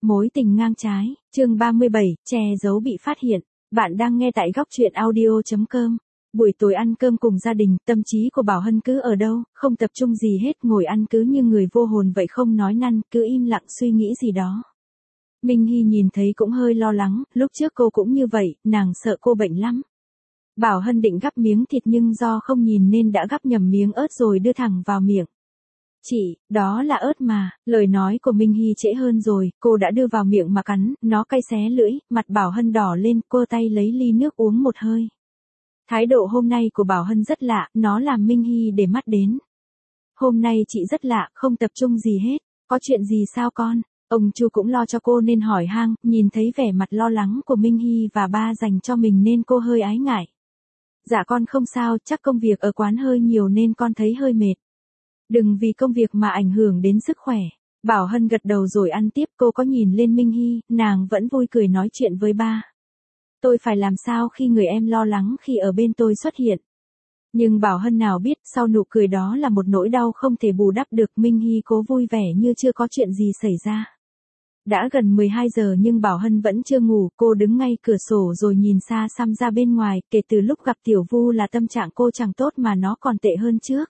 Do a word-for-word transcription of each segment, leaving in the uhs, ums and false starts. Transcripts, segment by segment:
Mối tình ngang trái, chương ba mươi bảy, che giấu bị phát hiện. Bạn đang nghe tại góc truyện audio chấm com. Buổi tối ăn cơm cùng gia đình, tâm trí của Bảo Hân cứ ở đâu, không tập trung gì hết, ngồi ăn cứ như người vô hồn vậy, không nói năn, cứ im lặng suy nghĩ gì đó. Minh Hy nhìn thấy cũng hơi lo lắng, lúc trước cô cũng như vậy, nàng sợ cô bệnh lắm. Bảo Hân định gắp miếng thịt nhưng do không nhìn nên đã gắp nhầm miếng ớt rồi đưa thẳng vào miệng. Chị, đó là ớt mà, lời nói của Minh Hy trễ hơn rồi, cô đã đưa vào miệng mà cắn, nó cay xé lưỡi, mặt Bảo Hân đỏ lên, cô tay lấy ly nước uống một hơi. Thái độ hôm nay của Bảo Hân rất lạ, nó làm Minh Hy để mắt đến. Hôm nay chị rất lạ, không tập trung gì hết, có chuyện gì sao con? Ông Chu cũng lo cho cô nên hỏi han, nhìn thấy vẻ mặt lo lắng của Minh Hy và ba dành cho mình nên cô hơi ái ngại. Dạ con không sao, chắc công việc ở quán hơi nhiều nên con thấy hơi mệt. Đừng vì công việc mà ảnh hưởng đến sức khỏe. Bảo Hân gật đầu rồi ăn tiếp, cô có nhìn lên Minh Hy, nàng vẫn vui cười nói chuyện với ba. Tôi phải làm sao khi người em lo lắng khi ở bên tôi xuất hiện. Nhưng Bảo Hân nào biết, sau nụ cười đó là một nỗi đau không thể bù đắp được. Minh Hy cố vui vẻ như chưa có chuyện gì xảy ra. Đã gần mười hai giờ nhưng Bảo Hân vẫn chưa ngủ, cô đứng ngay cửa sổ rồi nhìn xa xăm ra bên ngoài, kể từ lúc gặp Tiểu Vu là tâm trạng cô chẳng tốt mà nó còn tệ hơn trước.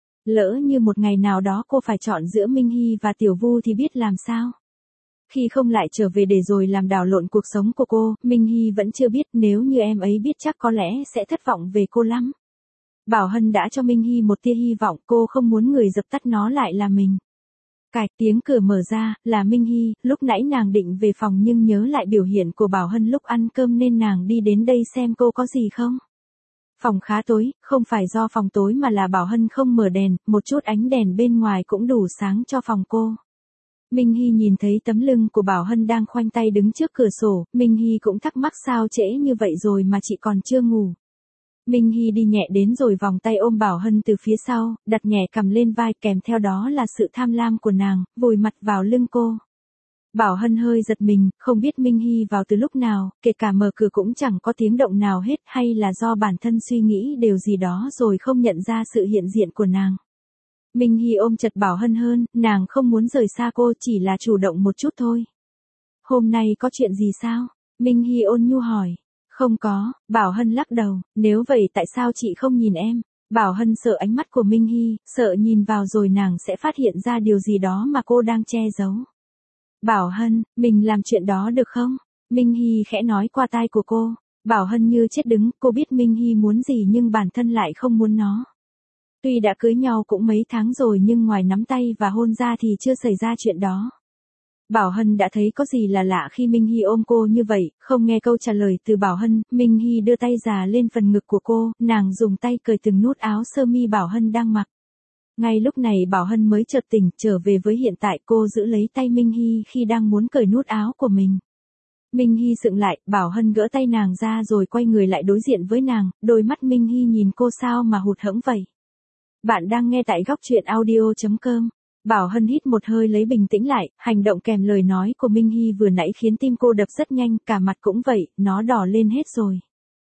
Lỡ như một ngày nào đó cô phải chọn giữa Minh Hy và Tiểu Vu thì biết làm sao? Khi không lại trở về để rồi làm đảo lộn cuộc sống của cô, Minh Hy vẫn chưa biết, nếu như em ấy biết chắc có lẽ sẽ thất vọng về cô lắm. Bảo Hân đã cho Minh Hy một tia hy vọng, cô không muốn người dập tắt nó lại là mình. Cạch, tiếng cửa mở ra, là Minh Hy, lúc nãy nàng định về phòng nhưng nhớ lại biểu hiện của Bảo Hân lúc ăn cơm nên nàng đi đến đây xem cô có gì không. Phòng khá tối, không phải do phòng tối mà là Bảo Hân không mở đèn, một chút ánh đèn bên ngoài cũng đủ sáng cho phòng cô. Minh Hy nhìn thấy tấm lưng của Bảo Hân đang khoanh tay đứng trước cửa sổ, Minh Hy cũng thắc mắc sao trễ như vậy rồi mà chị còn chưa ngủ. Minh Hy đi nhẹ đến rồi vòng tay ôm Bảo Hân từ phía sau, đặt nhẹ cằm lên vai, kèm theo đó là sự tham lam của nàng, vùi mặt vào lưng cô. Bảo Hân hơi giật mình, không biết Minh Hy vào từ lúc nào, kể cả mở cửa cũng chẳng có tiếng động nào hết, hay là do bản thân suy nghĩ điều gì đó rồi không nhận ra sự hiện diện của nàng. Minh Hy ôm chặt Bảo Hân hơn, nàng không muốn rời xa cô, chỉ là chủ động một chút thôi. Hôm nay có chuyện gì sao? Minh Hy ôn nhu hỏi. Không có, Bảo Hân lắc đầu, nếu vậy tại sao chị không nhìn em? Bảo Hân sợ ánh mắt của Minh Hy, sợ nhìn vào rồi nàng sẽ phát hiện ra điều gì đó mà cô đang che giấu. Bảo Hân, mình làm chuyện đó được không? Minh Hy khẽ nói qua tai của cô. Bảo Hân như chết đứng, cô biết Minh Hy muốn gì nhưng bản thân lại không muốn nó. Tuy đã cưới nhau cũng mấy tháng rồi nhưng ngoài nắm tay và hôn ra thì chưa xảy ra chuyện đó. Bảo Hân đã thấy có gì là lạ khi Minh Hy ôm cô như vậy, không nghe câu trả lời từ Bảo Hân, Minh Hy đưa tay già lên phần ngực của cô, nàng dùng tay cởi từng nút áo sơ mi Bảo Hân đang mặc. Ngay lúc này Bảo Hân mới chợt tỉnh, trở về với hiện tại, cô giữ lấy tay Minh Hy khi đang muốn cởi nút áo của mình. Minh Hy sững lại, Bảo Hân gỡ tay nàng ra rồi quay người lại đối diện với nàng, đôi mắt Minh Hy nhìn cô sao mà hụt hẫng vậy. Bạn đang nghe tại góc truyện audio chấm com. Bảo Hân hít một hơi lấy bình tĩnh lại, hành động kèm lời nói của Minh Hy vừa nãy khiến tim cô đập rất nhanh, cả mặt cũng vậy, nó đỏ lên hết rồi.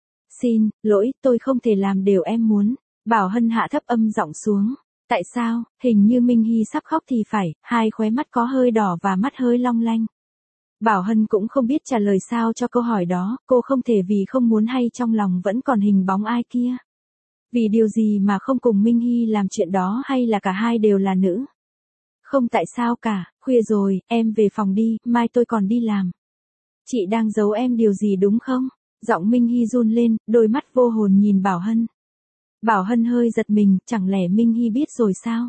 Xin lỗi, tôi không thể làm điều em muốn. Bảo Hân hạ thấp âm giọng xuống. Tại sao? Hình như Minh Hy sắp khóc thì phải, hai khóe mắt có hơi đỏ và mắt hơi long lanh. Bảo Hân cũng không biết trả lời sao cho câu hỏi đó, cô không thể vì không muốn hay trong lòng vẫn còn hình bóng ai kia. Vì điều gì mà không cùng Minh Hy làm chuyện đó hay là cả hai đều là nữ? Không tại sao cả, khuya rồi, em về phòng đi, mai tôi còn đi làm. Chị đang giấu em điều gì đúng không? Giọng Minh Hy run lên, đôi mắt vô hồn nhìn Bảo Hân. Bảo Hân hơi giật mình, chẳng lẽ Minh Hy biết rồi sao?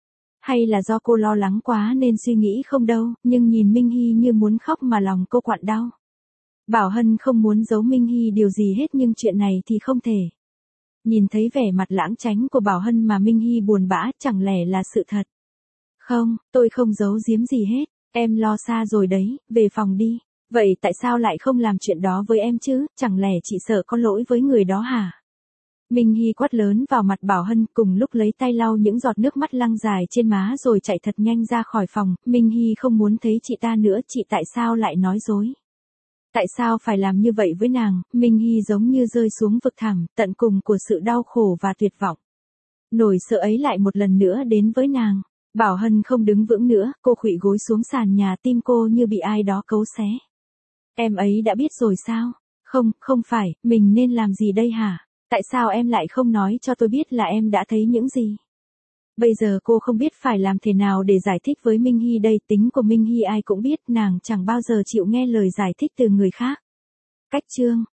Hay là do cô lo lắng quá nên suy nghĩ không đâu, nhưng nhìn Minh Hy như muốn khóc mà lòng cô quặn đau. Bảo Hân không muốn giấu Minh Hy điều gì hết nhưng chuyện này thì không thể. Nhìn thấy vẻ mặt lãng tránh của Bảo Hân mà Minh Hy buồn bã, chẳng lẽ là sự thật? Không, tôi không giấu giếm gì hết, em lo xa rồi đấy, về phòng đi. Vậy tại sao lại không làm chuyện đó với em chứ, chẳng lẽ chị sợ có lỗi với người đó hả? Minh Hy quát lớn vào mặt Bảo Hân, cùng lúc lấy tay lau những giọt nước mắt lăn dài trên má rồi chạy thật nhanh ra khỏi phòng. Minh Hy không muốn thấy chị ta nữa, chị tại sao lại nói dối? Tại sao phải làm như vậy với nàng? Minh Hy giống như rơi xuống vực thẳm, tận cùng của sự đau khổ và tuyệt vọng. Nỗi sợ ấy lại một lần nữa đến với nàng. Bảo Hân không đứng vững nữa, cô khuỵu gối xuống sàn nhà, tim cô như bị ai đó cấu xé. Em ấy đã biết rồi sao? Không, không phải, mình nên làm gì đây hả? Tại sao em lại không nói cho tôi biết là em đã thấy những gì? Bây giờ cô không biết phải làm thế nào để giải thích với Minh Hy đây, tính của Minh Hy ai cũng biết, nàng chẳng bao giờ chịu nghe lời giải thích từ người khác. Cách chương